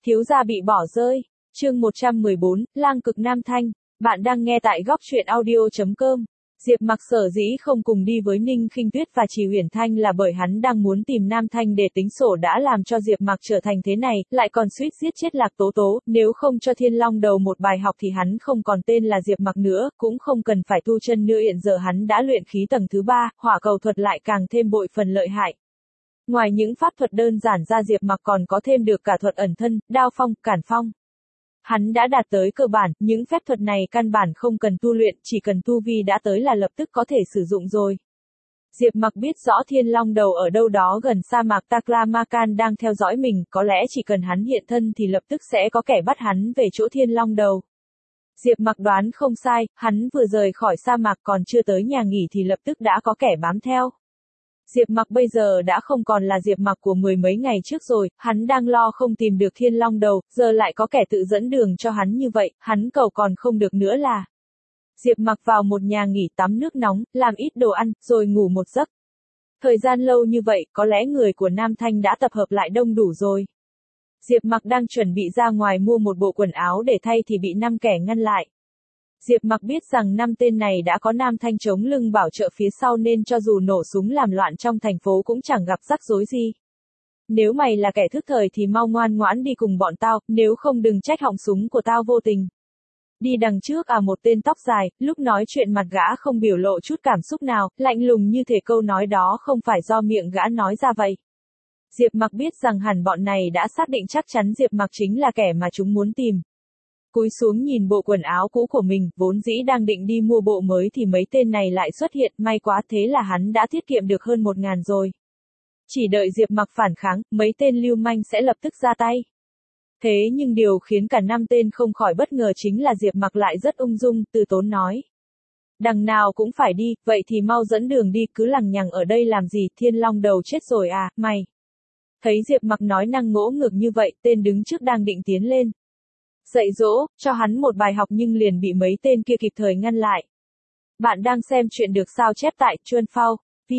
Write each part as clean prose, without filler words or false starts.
Thiếu gia bị bỏ rơi. Chương 114, Lang cực Nam Thanh. Bạn đang nghe tại góc truyện audio.com. Diệp Mặc sở dĩ không cùng đi với Ninh Khinh Tuyết và Trì Uyển Thanh là bởi hắn đang muốn tìm Nam Thanh để tính sổ đã làm cho Diệp Mặc trở thành thế này, lại còn suýt giết chết Lạc Tố Tố, nếu không cho Thiên Long Đầu một bài học thì hắn không còn tên là Diệp Mặc nữa, cũng không cần phải tu chân nữa. Hiện giờ hắn đã luyện khí tầng thứ 3, hỏa cầu thuật lại càng thêm bội phần lợi hại. Ngoài những pháp thuật đơn giản ra, Diệp Mặc còn có thêm được cả thuật ẩn thân, đao phong, cản phong. Hắn đã đạt tới cơ bản, những phép thuật này căn bản không cần tu luyện, chỉ cần tu vi đã tới là lập tức có thể sử dụng rồi. Diệp Mặc biết rõ Thiên Long Đầu ở đâu đó gần sa mạc Taklamakan đang theo dõi mình, có lẽ chỉ cần hắn hiện thân thì lập tức sẽ có kẻ bắt hắn về chỗ Thiên Long Đầu. Diệp Mặc đoán không sai, hắn vừa rời khỏi sa mạc còn chưa tới nhà nghỉ thì lập tức đã có kẻ bám theo. Diệp Mặc bây giờ đã không còn là Diệp Mặc của mười mấy ngày trước rồi, hắn đang lo không tìm được Thiên Long Đầu, giờ lại có kẻ tự dẫn đường cho hắn như vậy, hắn cầu còn không được nữa là. Diệp Mặc vào một nhà nghỉ tắm nước nóng, làm ít đồ ăn, rồi ngủ một giấc. Thời gian lâu như vậy, có lẽ người của Nam Thanh đã tập hợp lại đông đủ rồi. Diệp Mặc đang chuẩn bị ra ngoài mua một bộ quần áo để thay thì bị 5 kẻ ngăn lại. Diệp Mặc biết rằng 5 tên này đã có Nam Thanh chống lưng bảo trợ phía sau nên cho dù nổ súng làm loạn trong thành phố cũng chẳng gặp rắc rối gì. Nếu mày là kẻ thức thời thì mau ngoan ngoãn đi cùng bọn tao, nếu không đừng trách họng súng của tao vô tình. Đi đằng trước một tên tóc dài, lúc nói chuyện mặt gã không biểu lộ chút cảm xúc nào, lạnh lùng như thể câu nói đó không phải do miệng gã nói ra vậy. Diệp Mặc biết rằng hẳn bọn này đã xác định chắc chắn Diệp Mặc chính là kẻ mà chúng muốn tìm. Cúi xuống nhìn bộ quần áo cũ của mình, vốn dĩ đang định đi mua bộ mới thì mấy tên này lại xuất hiện, may quá thế là hắn đã tiết kiệm được hơn 1.000 rồi. Chỉ đợi Diệp Mặc phản kháng, mấy tên lưu manh sẽ lập tức ra tay. Thế nhưng điều khiến cả 5 tên không khỏi bất ngờ chính là Diệp Mặc lại rất ung dung, từ tốn nói. Đằng nào cũng phải đi, vậy thì mau dẫn đường đi, cứ lằng nhằng ở đây làm gì, Thiên Long Đầu chết rồi à, mày. Thấy Diệp Mặc nói năng ngỗ ngược như vậy, tên đứng trước đang định tiến lên. Dạy dỗ, cho hắn một bài học nhưng liền bị mấy tên kia kịp thời ngăn lại. Bạn đang xem chuyện được sao chép tại Chuan Phao,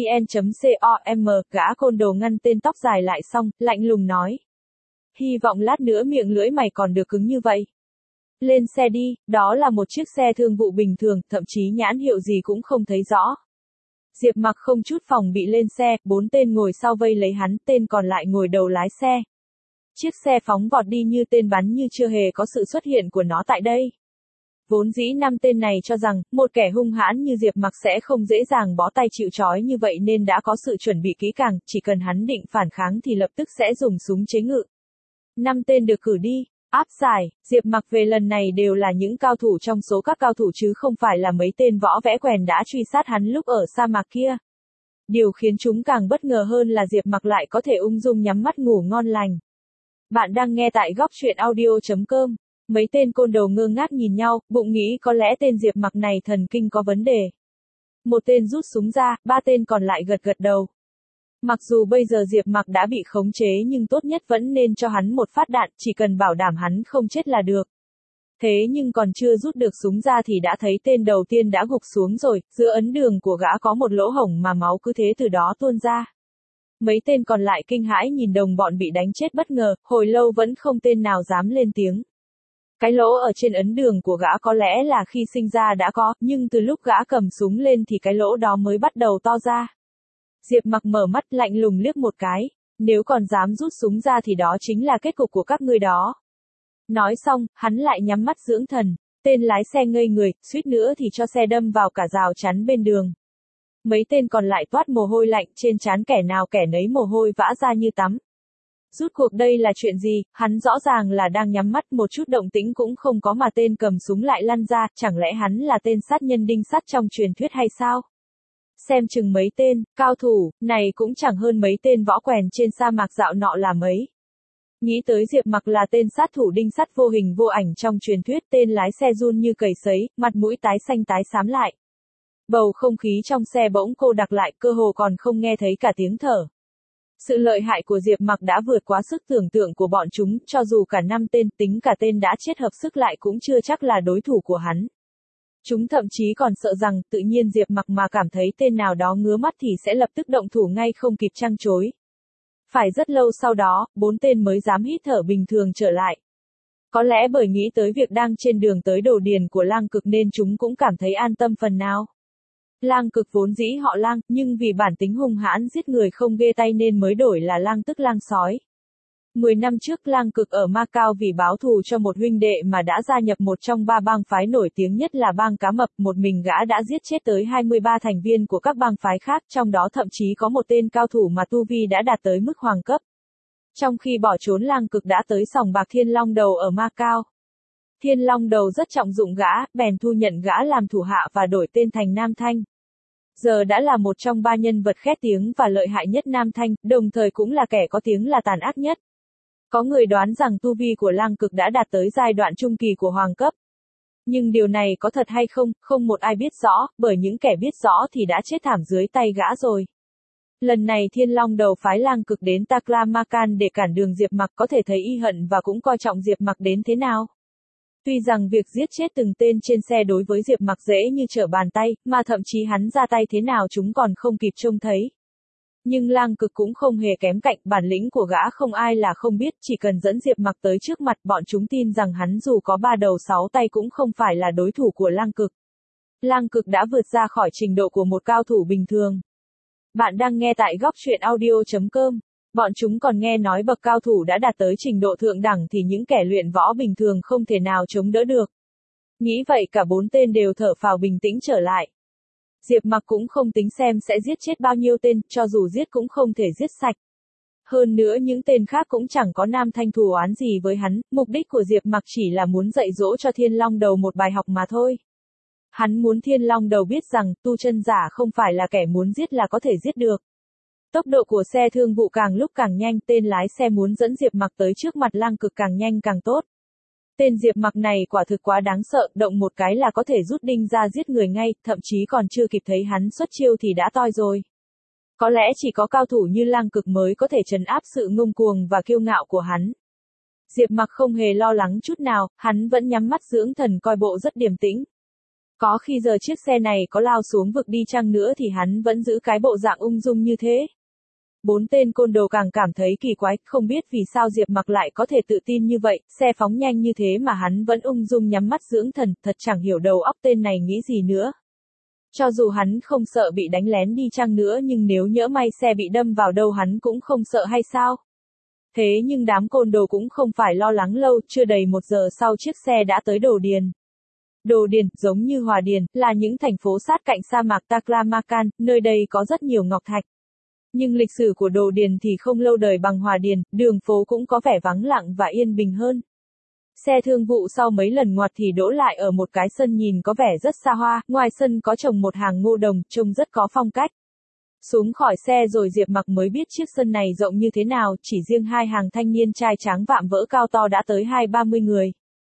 vn.com, gã côn đồ ngăn tên tóc dài lại xong, lạnh lùng nói. Hy vọng lát nữa miệng lưỡi mày còn được cứng như vậy. Lên xe đi, đó là một chiếc xe thương vụ bình thường, thậm chí nhãn hiệu gì cũng không thấy rõ. Diệp Mặc không chút phòng bị lên xe, 4 tên ngồi sau vây lấy hắn, tên còn lại ngồi đầu lái xe. Chiếc xe phóng vọt đi như tên bắn như chưa hề có sự xuất hiện của nó tại đây. Vốn dĩ 5 tên này cho rằng, một kẻ hung hãn như Diệp Mặc sẽ không dễ dàng bó tay chịu trói như vậy nên đã có sự chuẩn bị kỹ càng, chỉ cần hắn định phản kháng thì lập tức sẽ dùng súng chế ngự. 5 tên được cử đi, áp giải, Diệp Mặc về lần này đều là những cao thủ trong số các cao thủ chứ không phải là mấy tên võ vẽ quèn đã truy sát hắn lúc ở sa mạc kia. Điều khiến chúng càng bất ngờ hơn là Diệp Mặc lại có thể ung dung nhắm mắt ngủ ngon lành. Bạn đang nghe tại góc truyện audio.com. Mấy tên côn đồ ngơ ngác nhìn nhau, bụng nghĩ có lẽ tên Diệp Mặc này thần kinh có vấn đề. Một tên rút súng ra, 3 tên còn lại gật gật đầu. Mặc dù bây giờ Diệp Mặc đã bị khống chế nhưng tốt nhất vẫn nên cho hắn một phát đạn, chỉ cần bảo đảm hắn không chết là được. Thế nhưng còn chưa rút được súng ra thì đã thấy tên đầu tiên đã gục xuống rồi, giữa ấn đường của gã có một lỗ hổng mà máu cứ thế từ đó tuôn ra. Mấy tên còn lại kinh hãi nhìn đồng bọn bị đánh chết bất ngờ, hồi lâu vẫn không tên nào dám lên tiếng. Cái lỗ ở trên ấn đường của gã có lẽ là khi sinh ra đã có, nhưng từ lúc gã cầm súng lên thì cái lỗ đó mới bắt đầu to ra. Diệp Mặc mở mắt lạnh lùng liếc một cái, nếu còn dám rút súng ra thì đó chính là kết cục của các ngươi đó. Nói xong, hắn lại nhắm mắt dưỡng thần, tên lái xe ngây người, suýt nữa thì cho xe đâm vào cả rào chắn bên đường. Mấy tên còn lại toát mồ hôi lạnh, trên trán kẻ nào kẻ nấy mồ hôi vã ra như tắm. Rút cuộc đây là chuyện gì, hắn rõ ràng là đang nhắm mắt, một chút động tĩnh cũng không có mà tên cầm súng lại lăn ra, chẳng lẽ hắn là tên sát nhân đinh sắt trong truyền thuyết hay sao? Xem chừng mấy tên, cao thủ, này cũng chẳng hơn mấy tên võ quèn trên sa mạc dạo nọ là mấy. Nghĩ tới Diệp Mặc là tên sát thủ đinh sắt vô hình vô ảnh trong truyền thuyết, tên lái xe run như cầy sấy, mặt mũi tái xanh tái xám lại. Bầu không khí trong xe bỗng cô đặc lại, cơ hồ còn không nghe thấy cả tiếng thở. Sự lợi hại của Diệp Mặc đã vượt quá sức tưởng tượng của bọn chúng, cho dù cả 5 tên, tính cả tên đã chết hợp sức lại cũng chưa chắc là đối thủ của hắn. Chúng thậm chí còn sợ rằng, tự nhiên Diệp Mặc mà cảm thấy tên nào đó ngứa mắt thì sẽ lập tức động thủ ngay không kịp trăng chối. Phải rất lâu sau đó, 4 tên mới dám hít thở bình thường trở lại. Có lẽ bởi nghĩ tới việc đang trên đường tới Đồ Điền của Lang Cực nên chúng cũng cảm thấy an tâm phần nào. Lang Cực vốn dĩ họ Lang, nhưng vì bản tính hung hãn giết người không ghê tay nên mới đổi là Lang tức Lang sói. 10 năm trước Lang Cực ở Macau vì báo thù cho một huynh đệ mà đã gia nhập một trong 3 bang phái nổi tiếng nhất là bang Cá Mập, một mình gã đã giết chết tới 23 thành viên của các bang phái khác, trong đó thậm chí có một tên cao thủ mà tu vi đã đạt tới mức hoàng cấp. Trong khi bỏ trốn Lang Cực đã tới sòng bạc Thiên Long Đầu ở Macau. Thiên Long Đầu rất trọng dụng gã, bèn thu nhận gã làm thủ hạ và đổi tên thành Nam Thanh. Giờ đã là một trong 3 nhân vật khét tiếng và lợi hại nhất Nam Thanh, đồng thời cũng là kẻ có tiếng là tàn ác nhất. Có người đoán rằng tu vi của Lang Cực đã đạt tới giai đoạn trung kỳ của hoàng cấp. Nhưng điều này có thật hay không, không một ai biết rõ, bởi những kẻ biết rõ thì đã chết thảm dưới tay gã rồi. Lần này Thiên Long Đầu phái Lang Cực đến Taklamakan để cản đường Diệp Mặc, có thể thấy y hận và cũng coi trọng Diệp Mặc đến thế nào. Tuy rằng việc giết chết từng tên trên xe đối với Diệp Mặc dễ như trở bàn tay, mà thậm chí hắn ra tay thế nào chúng còn không kịp trông thấy. Nhưng Lang Cực cũng không hề kém cạnh, bản lĩnh của gã không ai là không biết, chỉ cần dẫn Diệp Mặc tới trước mặt bọn chúng tin rằng hắn dù có 3 đầu 6 tay cũng không phải là đối thủ của Lang Cực. Lang Cực đã vượt ra khỏi trình độ của một cao thủ bình thường. Bạn đang nghe tại góc truyện audio.com. Bọn chúng còn nghe nói bậc cao thủ đã đạt tới trình độ thượng đẳng thì những kẻ luyện võ bình thường không thể nào chống đỡ được. Nghĩ vậy cả 4 tên đều thở phào bình tĩnh trở lại. Diệp Mặc cũng không tính xem sẽ giết chết bao nhiêu tên, cho dù giết cũng không thể giết sạch. Hơn nữa những tên khác cũng chẳng có Nam Thanh thù oán gì với hắn, mục đích của Diệp Mặc chỉ là muốn dạy dỗ cho Thiên Long Đầu một bài học mà thôi. Hắn muốn Thiên Long Đầu biết rằng, tu chân giả không phải là kẻ muốn giết là có thể giết được. Tốc độ của xe thương vụ càng lúc càng nhanh, tên lái xe muốn dẫn Diệp Mặc tới trước mặt Lang Cực càng nhanh càng tốt. Tên Diệp Mặc này quả thực quá đáng sợ, động một cái là có thể rút đinh ra giết người ngay, thậm chí còn chưa kịp thấy hắn xuất chiêu thì đã toi rồi. Có lẽ chỉ có cao thủ như Lang Cực mới có thể trấn áp sự ngông cuồng và kiêu ngạo của hắn. Diệp Mặc không hề lo lắng chút nào, hắn vẫn nhắm mắt dưỡng thần coi bộ rất điềm tĩnh. Có khi giờ chiếc xe này có lao xuống vực đi chăng nữa thì hắn vẫn giữ cái bộ dạng ung dung như thế. 4 tên côn đồ càng cảm thấy kỳ quái, không biết vì sao Diệp Mặc lại có thể tự tin như vậy, xe phóng nhanh như thế mà hắn vẫn ung dung nhắm mắt dưỡng thần, thật chẳng hiểu đầu óc tên này nghĩ gì nữa. Cho dù hắn không sợ bị đánh lén đi chăng nữa nhưng nếu nhỡ may xe bị đâm vào đâu hắn cũng không sợ hay sao? Thế nhưng đám côn đồ cũng không phải lo lắng lâu, chưa đầy 1 giờ sau chiếc xe đã tới Đồ Điền. Đồ Điền, giống như Hòa Điền, là những thành phố sát cạnh sa mạc Taklamakan, nơi đây có rất nhiều ngọc thạch. Nhưng lịch sử của Đồ Điền thì không lâu đời bằng Hòa Điền, đường phố cũng có vẻ vắng lặng và yên bình hơn. Xe thương vụ sau mấy lần ngoặt thì đỗ lại ở một cái sân nhìn có vẻ rất xa hoa, ngoài sân có trồng một hàng ngô đồng, trông rất có phong cách. Xuống khỏi xe rồi Diệp Mặc mới biết chiếc sân này rộng như thế nào, chỉ riêng 2 hàng thanh niên trai tráng vạm vỡ cao to đã tới 20-30 người.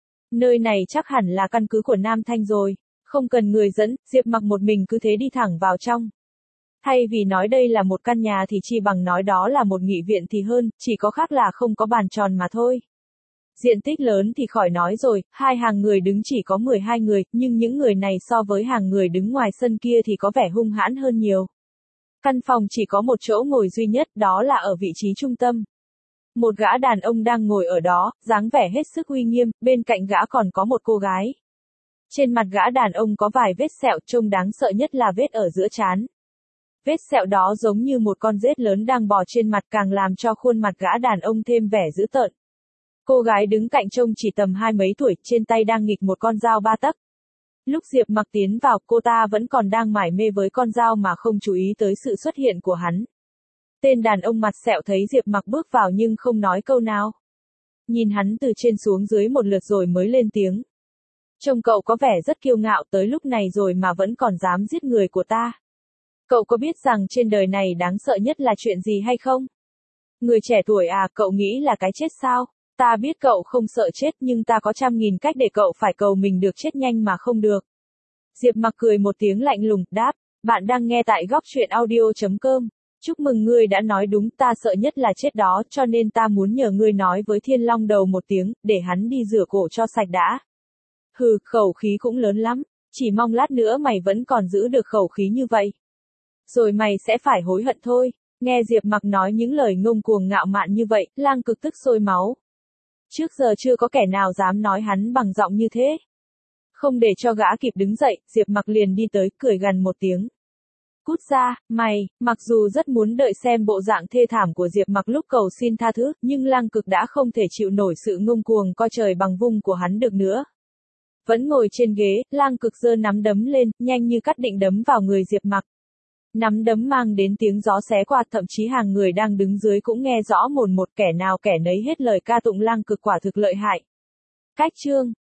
Nơi này chắc hẳn là căn cứ của Nam Thanh rồi, không cần người dẫn, Diệp Mặc một mình cứ thế đi thẳng vào trong. Thay vì nói đây là một căn nhà thì chi bằng nói đó là một nghị viện thì hơn, chỉ có khác là không có bàn tròn mà thôi. Diện tích lớn thì khỏi nói rồi, 2 hàng người đứng chỉ có 12 người, nhưng những người này so với hàng người đứng ngoài sân kia thì có vẻ hung hãn hơn nhiều. Căn phòng chỉ có một chỗ ngồi duy nhất, đó là ở vị trí trung tâm. Một gã đàn ông đang ngồi ở đó, dáng vẻ hết sức uy nghiêm, bên cạnh gã còn có một cô gái. Trên mặt gã đàn ông có vài vết sẹo, trông đáng sợ nhất là vết ở giữa trán. Vết sẹo đó giống như một con rết lớn đang bò trên mặt càng làm cho khuôn mặt gã đàn ông thêm vẻ dữ tợn. Cô gái đứng cạnh trông chỉ tầm 20 mấy tuổi, trên tay đang nghịch một con dao 3 tấc. Lúc Diệp Mặc tiến vào, cô ta vẫn còn đang mải mê với con dao mà không chú ý tới sự xuất hiện của hắn. Tên đàn ông mặt sẹo thấy Diệp Mặc bước vào nhưng không nói câu nào. Nhìn hắn từ trên xuống dưới một lượt rồi mới lên tiếng. Trông cậu có vẻ rất kiêu ngạo, tới lúc này rồi mà vẫn còn dám giết người của ta. Cậu có biết rằng trên đời này đáng sợ nhất là chuyện gì hay không? Người trẻ tuổi à, cậu nghĩ là cái chết sao? Ta biết cậu không sợ chết nhưng ta có 100.000 cách để cậu phải cầu mình được chết nhanh mà không được. Diệp Mặc cười một tiếng lạnh lùng, đáp, bạn đang nghe tại góc truyện audio.com. Chúc mừng ngươi đã nói đúng, ta sợ nhất là chết đó, cho nên ta muốn nhờ ngươi nói với Thiên Long Đầu một tiếng, để hắn đi rửa cổ cho sạch đã. Hừ, khẩu khí cũng lớn lắm, chỉ mong lát nữa mày vẫn còn giữ được khẩu khí như vậy. Rồi mày sẽ phải hối hận thôi. Nghe Diệp Mặc nói những lời ngông cuồng ngạo mạn như vậy, Lang Cực tức sôi máu. Trước giờ chưa có kẻ nào dám nói hắn bằng giọng như thế. Không để cho gã kịp đứng dậy, Diệp Mặc liền đi tới, cười gằn một tiếng. Cút ra, mày. Mặc dù rất muốn đợi xem bộ dạng thê thảm của Diệp Mặc lúc cầu xin tha thứ, nhưng Lang Cực đã không thể chịu nổi sự ngông cuồng coi trời bằng vung của hắn được nữa. Vẫn ngồi trên ghế, Lang Cực giơ nắm đấm lên, nhanh như cắt định đấm vào người Diệp Mặc. Nắm đấm mang đến tiếng gió xé qua, thậm chí hàng người đang đứng dưới cũng nghe rõ mồn một, kẻ nào kẻ nấy hết lời ca tụng Lang Cực quả thực lợi hại. Cách chương